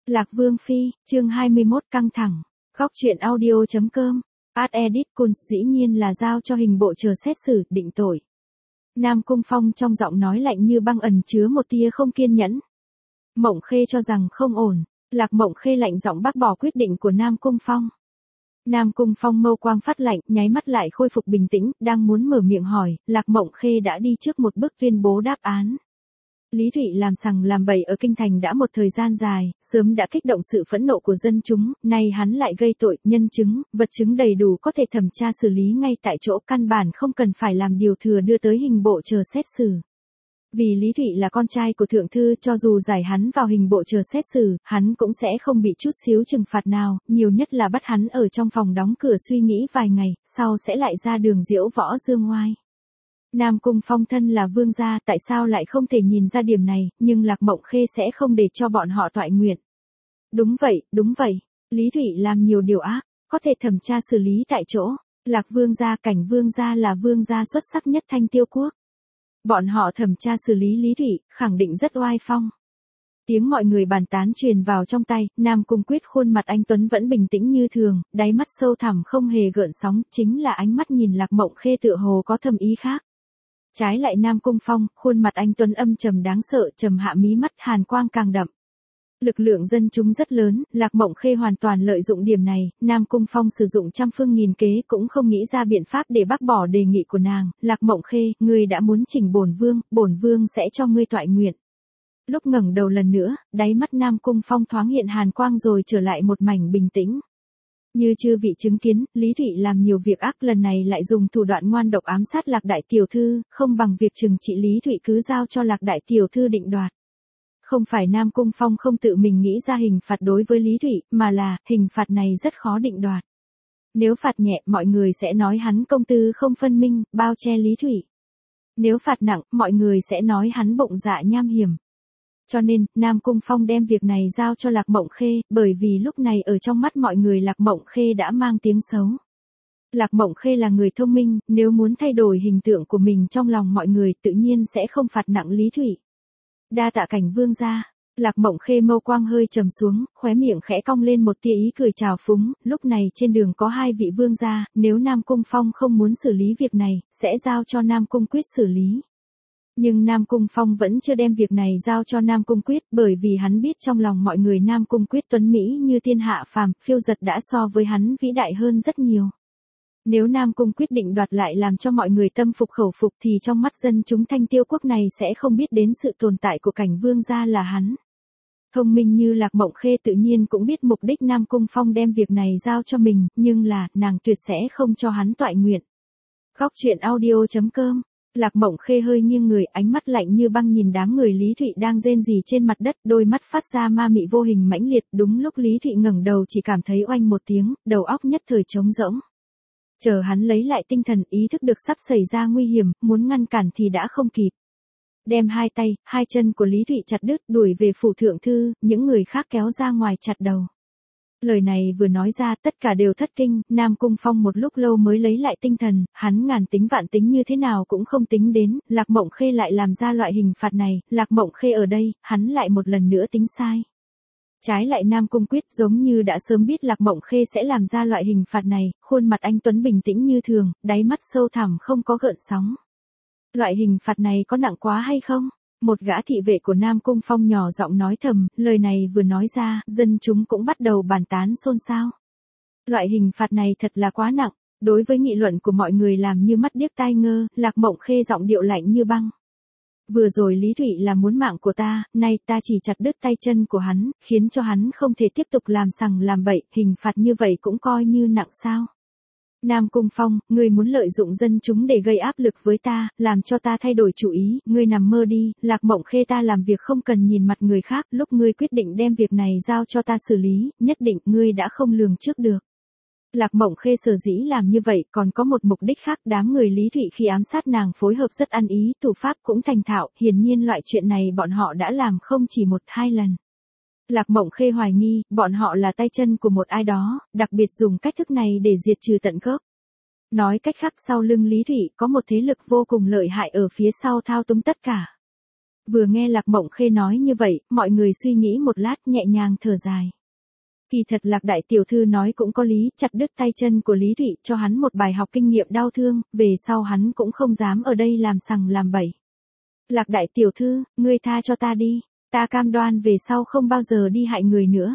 Lạc Vương Phi, chương 21 căng thẳng. Góc truyện audio.com. Ad edit Cun dĩ nhiên là giao cho hình bộ chờ xét xử, định tội. Nam Cung Phong trong giọng nói lạnh như băng ẩn chứa một tia không kiên nhẫn. Mộng Khê cho rằng không ổn. Lạc Mộng Khê lạnh giọng bác bỏ quyết định của Nam Cung Phong. Nam Cung Phong mâu quang phát lạnh, nháy mắt lại khôi phục bình tĩnh, đang muốn mở miệng hỏi, Lạc Mộng Khê đã đi trước một bước tuyên bố đáp án. Lý Thụy làm sằng làm bậy ở kinh thành đã một thời gian dài, sớm đã kích động sự phẫn nộ của dân chúng, nay hắn lại gây tội, nhân chứng, vật chứng đầy đủ có thể thẩm tra xử lý ngay tại chỗ, căn bản không cần phải làm điều thừa đưa tới hình bộ chờ xét xử. Vì Lý Thụy là con trai của thượng thư, cho dù giải hắn vào hình bộ chờ xét xử, hắn cũng sẽ không bị chút xíu trừng phạt nào, nhiều nhất là bắt hắn ở trong phòng đóng cửa suy nghĩ vài ngày, sau sẽ lại ra đường diễu võ dương oai. Nam Cung Phong thân là vương gia, tại sao lại không thể nhìn ra điểm này, nhưng Lạc Mộng Khê sẽ không để cho bọn họ toại nguyện. Đúng vậy, Lý Thụy làm nhiều điều ác, có thể thẩm tra xử lý tại chỗ. Lạc vương gia, Cảnh vương gia là vương gia xuất sắc nhất Thanh Tiêu quốc. Bọn họ thẩm tra xử lý Lý Thụy, khẳng định rất oai phong. Tiếng mọi người bàn tán truyền vào trong tay, Nam Cung Quyết khuôn mặt anh tuấn vẫn bình tĩnh như thường, đáy mắt sâu thẳm không hề gợn sóng, chính là ánh mắt nhìn Lạc Mộng Khê tựa hồ có thâm ý khác. Trái lại Nam Cung Phong, khuôn mặt anh tuấn âm trầm đáng sợ, trầm hạ mí mắt, hàn quang càng đậm. Lực lượng dân chúng rất lớn, Lạc Mộng Khê hoàn toàn lợi dụng điểm này, Nam Cung Phong sử dụng trăm phương nghìn kế cũng không nghĩ ra biện pháp để bác bỏ đề nghị của nàng. Lạc Mộng Khê, ngươi đã muốn chỉnh bổn vương sẽ cho ngươi toại nguyện. Lúc ngẩng đầu lần nữa, đáy mắt Nam Cung Phong thoáng hiện hàn quang rồi trở lại một mảnh bình tĩnh. Như chư vị chứng kiến, Lý Thụy làm nhiều việc ác, lần này lại dùng thủ đoạn ngoan độc ám sát Lạc đại tiểu thư, không bằng việc trừng trị Lý Thụy cứ giao cho Lạc đại tiểu thư định đoạt. Không phải Nam Cung Phong không tự mình nghĩ ra hình phạt đối với Lý Thụy, mà là, hình phạt này rất khó định đoạt. Nếu phạt nhẹ, mọi người sẽ nói hắn công tư không phân minh, bao che Lý Thụy. Nếu phạt nặng, mọi người sẽ nói hắn bụng dạ nham hiểm. Cho nên, Nam Cung Phong đem việc này giao cho Lạc Mộng Khê, bởi vì lúc này ở trong mắt mọi người Lạc Mộng Khê đã mang tiếng xấu. Lạc Mộng Khê là người thông minh, nếu muốn thay đổi hình tượng của mình trong lòng mọi người tự nhiên sẽ không phạt nặng Lý Thụy. Đa tạ Cảnh vương gia. Lạc Mộng Khê mâu quang hơi trầm xuống, khóe miệng khẽ cong lên một tia ý cười trào phúng, lúc này trên đường có hai vị vương gia, nếu Nam Cung Phong không muốn xử lý việc này, sẽ giao cho Nam Cung Quyết xử lý. Nhưng Nam Cung Phong vẫn chưa đem việc này giao cho Nam Cung Quyết, bởi vì hắn biết trong lòng mọi người Nam Cung Quyết tuấn mỹ như thiên hạ phàm, phiêu giật đã so với hắn vĩ đại hơn rất nhiều. Nếu Nam Cung quyết định đoạt lại làm cho mọi người tâm phục khẩu phục thì trong mắt dân chúng Thanh Tiêu quốc này sẽ không biết đến sự tồn tại của Cảnh vương gia là hắn. Thông minh như Lạc Mộng Khê tự nhiên cũng biết mục đích Nam Cung Phong đem việc này giao cho mình, nhưng là, nàng tuyệt sẽ không cho hắn toại nguyện. Góc truyện audio.com. Lạc Mộng Khê hơi nghiêng người, ánh mắt lạnh như băng nhìn đám người Lý Thụy đang rên rỉ trên mặt đất, đôi mắt phát ra ma mị vô hình mãnh liệt, đúng lúc Lý Thụy ngẩng đầu chỉ cảm thấy oanh một tiếng, đầu óc nhất thời trống rỗng. Chờ hắn lấy lại tinh thần, ý thức được sắp xảy ra nguy hiểm, muốn ngăn cản thì đã không kịp. Đem hai tay, hai chân của Lý Thụy chặt đứt, đuổi về phủ thượng thư, những người khác kéo ra ngoài chặt đầu. Lời này vừa nói ra tất cả đều thất kinh, Nam Cung Phong một lúc lâu mới lấy lại tinh thần, hắn ngàn tính vạn tính như thế nào cũng không tính đến, Lạc Mộng Khê lại làm ra loại hình phạt này, Lạc Mộng Khê ở đây, hắn lại một lần nữa tính sai. Trái lại Nam Cung Quyết giống như đã sớm biết Lạc Mộng Khê sẽ làm ra loại hình phạt này, khuôn mặt anh tuấn bình tĩnh như thường, đáy mắt sâu thẳm không có gợn sóng. Loại hình phạt này có nặng quá hay không? Một gã thị vệ của Nam Cung Phong nhỏ giọng nói thầm, lời này vừa nói ra, dân chúng cũng bắt đầu bàn tán xôn xao. Loại hình phạt này thật là quá nặng, đối với nghị luận của mọi người làm như mắt điếc tai ngơ, Lạc Mộng Khê giọng điệu lạnh như băng. Vừa rồi Lý Thụy là muốn mạng của ta, nay ta chỉ chặt đứt tay chân của hắn, khiến cho hắn không thể tiếp tục làm sằng làm bậy, hình phạt như vậy cũng coi như nặng sao. Nam Cung Phong, ngươi muốn lợi dụng dân chúng để gây áp lực với ta, làm cho ta thay đổi chủ ý, ngươi nằm mơ đi, Lạc Mộng Khê ta làm việc không cần nhìn mặt người khác, lúc ngươi quyết định đem việc này giao cho ta xử lý, nhất định ngươi đã không lường trước được. Lạc Mộng Khê sở dĩ làm như vậy còn có một mục đích khác, đám người Lý Thụy khi ám sát nàng phối hợp rất ăn ý, thủ pháp cũng thành thạo, hiển nhiên loại chuyện này bọn họ đã làm không chỉ một hai lần. Lạc Mộng Khê hoài nghi, bọn họ là tay chân của một ai đó, đặc biệt dùng cách thức này để diệt trừ tận gốc. Nói cách khác sau lưng Lý Thụy có một thế lực vô cùng lợi hại ở phía sau thao túng tất cả. Vừa nghe Lạc Mộng Khê nói như vậy, mọi người suy nghĩ một lát nhẹ nhàng thở dài. Kỳ thật Lạc đại tiểu thư nói cũng có lý, chặt đứt tay chân của Lý Thụy cho hắn một bài học kinh nghiệm đau thương, về sau hắn cũng không dám ở đây làm sằng làm bậy. Lạc đại tiểu thư, ngươi tha cho ta đi, ta cam đoan về sau không bao giờ đi hại người nữa.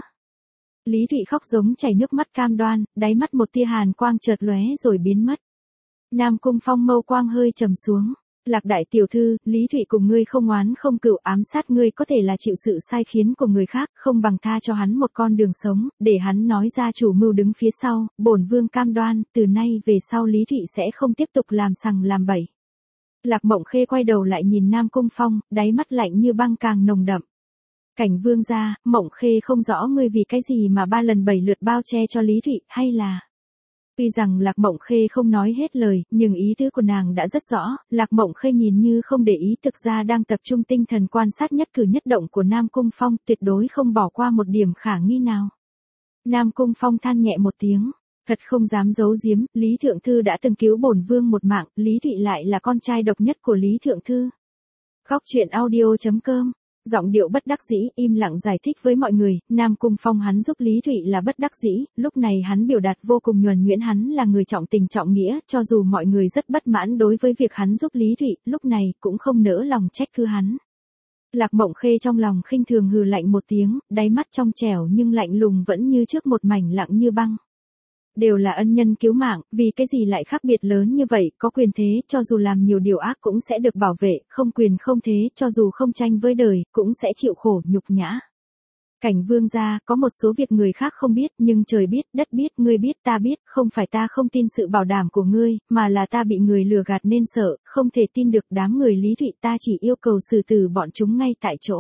Lý Thụy khóc giống chảy nước mắt cam đoan, đáy mắt một tia hàn quang chợt lóe rồi biến mất. Nam Cung Phong mâu quang hơi trầm xuống. Lạc đại tiểu thư, Lý Thụy cùng ngươi không oán không cừu, ám sát ngươi có thể là chịu sự sai khiến của người khác, không bằng tha cho hắn một con đường sống, để hắn nói ra chủ mưu đứng phía sau, bổn vương cam đoan, từ nay về sau Lý Thụy sẽ không tiếp tục làm sằng làm bậy. Lạc Mộng Khê quay đầu lại nhìn Nam Cung Phong, đáy mắt lạnh như băng càng nồng đậm. Cảnh vương gia, Mộng Khê không rõ ngươi vì cái gì mà 3 lần 7 lượt bao che cho Lý Thụy, hay là... Tuy rằng Lạc Mộng Khê không nói hết lời, nhưng ý tứ của nàng đã rất rõ, Lạc Mộng Khê nhìn như không để ý thực ra đang tập trung tinh thần quan sát nhất cử nhất động của Nam Cung Phong, tuyệt đối không bỏ qua một điểm khả nghi nào. Nam Cung Phong than nhẹ một tiếng, thật không dám giấu giếm, Lý Thượng Thư đã từng cứu bổn vương một mạng, Lý Thụy lại là con trai độc nhất của Lý Thượng Thư. Góc truyện audio.com Giọng điệu bất đắc dĩ, im lặng giải thích với mọi người, Nam Cung Phong hắn giúp Lý Thụy là bất đắc dĩ, lúc này hắn biểu đạt vô cùng nhuần nhuyễn, hắn là người trọng tình trọng nghĩa, cho dù mọi người rất bất mãn đối với việc hắn giúp Lý Thụy, lúc này cũng không nỡ lòng trách cứ hắn. Lạc Mộng Khê trong lòng khinh thường hừ lạnh một tiếng, đáy mắt trong trẻo nhưng lạnh lùng vẫn như trước một mảnh lặng như băng. Đều là ân nhân cứu mạng, vì cái gì lại khác biệt lớn như vậy, có quyền thế, cho dù làm nhiều điều ác cũng sẽ được bảo vệ, không quyền không thế, cho dù không tranh với đời, cũng sẽ chịu khổ, nhục nhã. Cảnh vương gia, có một số việc người khác không biết, nhưng trời biết, đất biết, ngươi biết, ta biết, không phải ta không tin sự bảo đảm của ngươi, mà là ta bị người lừa gạt nên sợ, không thể tin được đám người Lý Thụy, ta chỉ yêu cầu xử tử bọn chúng ngay tại chỗ.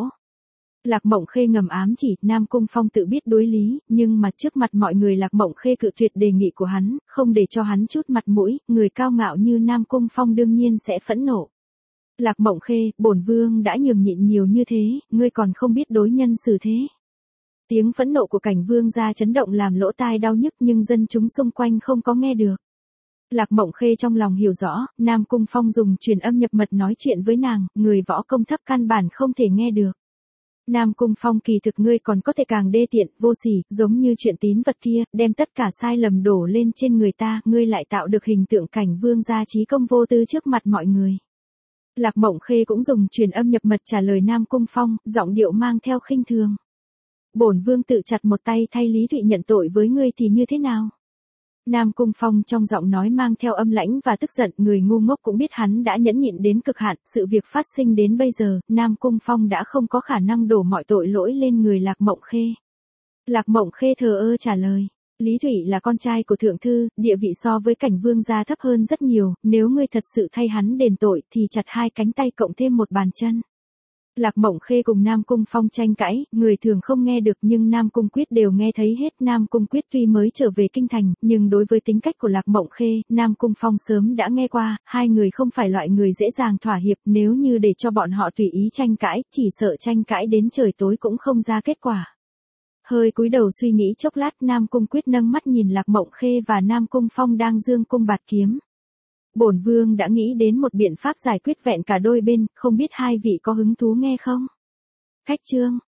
Lạc Mộng Khê ngầm ám chỉ, Nam Cung Phong tự biết đối lý, nhưng mà trước mặt mọi người Lạc Mộng Khê cự tuyệt đề nghị của hắn, không để cho hắn chút mặt mũi, người cao ngạo như Nam Cung Phong đương nhiên sẽ phẫn nộ. Lạc Mộng Khê, bổn vương đã nhường nhịn nhiều như thế, ngươi còn không biết đối nhân xử thế. Tiếng phẫn nộ của cảnh vương gia chấn động làm lỗ tai đau nhức nhưng dân chúng xung quanh không có nghe được. Lạc Mộng Khê trong lòng hiểu rõ, Nam Cung Phong dùng truyền âm nhập mật nói chuyện với nàng, người võ công thấp căn bản không thể nghe được. Nam Cung Phong kỳ thực ngươi còn có thể càng đê tiện, vô sỉ, giống như chuyện tín vật kia, đem tất cả sai lầm đổ lên trên người ta, ngươi lại tạo được hình tượng cảnh vương gia trí công vô tư trước mặt mọi người. Lạc Mộng Khê cũng dùng truyền âm nhập mật trả lời Nam Cung Phong, giọng điệu mang theo khinh thường. Bổn vương tự chặt một tay thay Lý Thụy nhận tội với ngươi thì như thế nào? Nam Cung Phong trong giọng nói mang theo âm lãnh và tức giận, người ngu ngốc cũng biết hắn đã nhẫn nhịn đến cực hạn, sự việc phát sinh đến bây giờ, Nam Cung Phong đã không có khả năng đổ mọi tội lỗi lên người Lạc Mộng Khê. Lạc Mộng Khê thờ ơ trả lời, Lý Thụy là con trai của thượng thư, địa vị so với cảnh vương gia thấp hơn rất nhiều, nếu ngươi thật sự thay hắn đền tội thì chặt 2 cánh tay cộng thêm 1 bàn chân. Lạc Mộng Khê cùng Nam Cung Phong tranh cãi, người thường không nghe được nhưng Nam Cung Quyết đều nghe thấy hết. Nam Cung Quyết tuy mới trở về kinh thành, nhưng đối với tính cách của Lạc Mộng Khê, Nam Cung Phong sớm đã nghe qua, hai người không phải loại người dễ dàng thỏa hiệp, nếu như để cho bọn họ tùy ý tranh cãi, chỉ sợ tranh cãi đến trời tối cũng không ra kết quả. Hơi cúi đầu suy nghĩ chốc lát, Nam Cung Quyết nâng mắt nhìn Lạc Mộng Khê và Nam Cung Phong đang giương cung bạt kiếm. Bổn vương đã nghĩ đến một biện pháp giải quyết vẹn cả đôi bên, không biết hai vị có hứng thú nghe không? Khách chương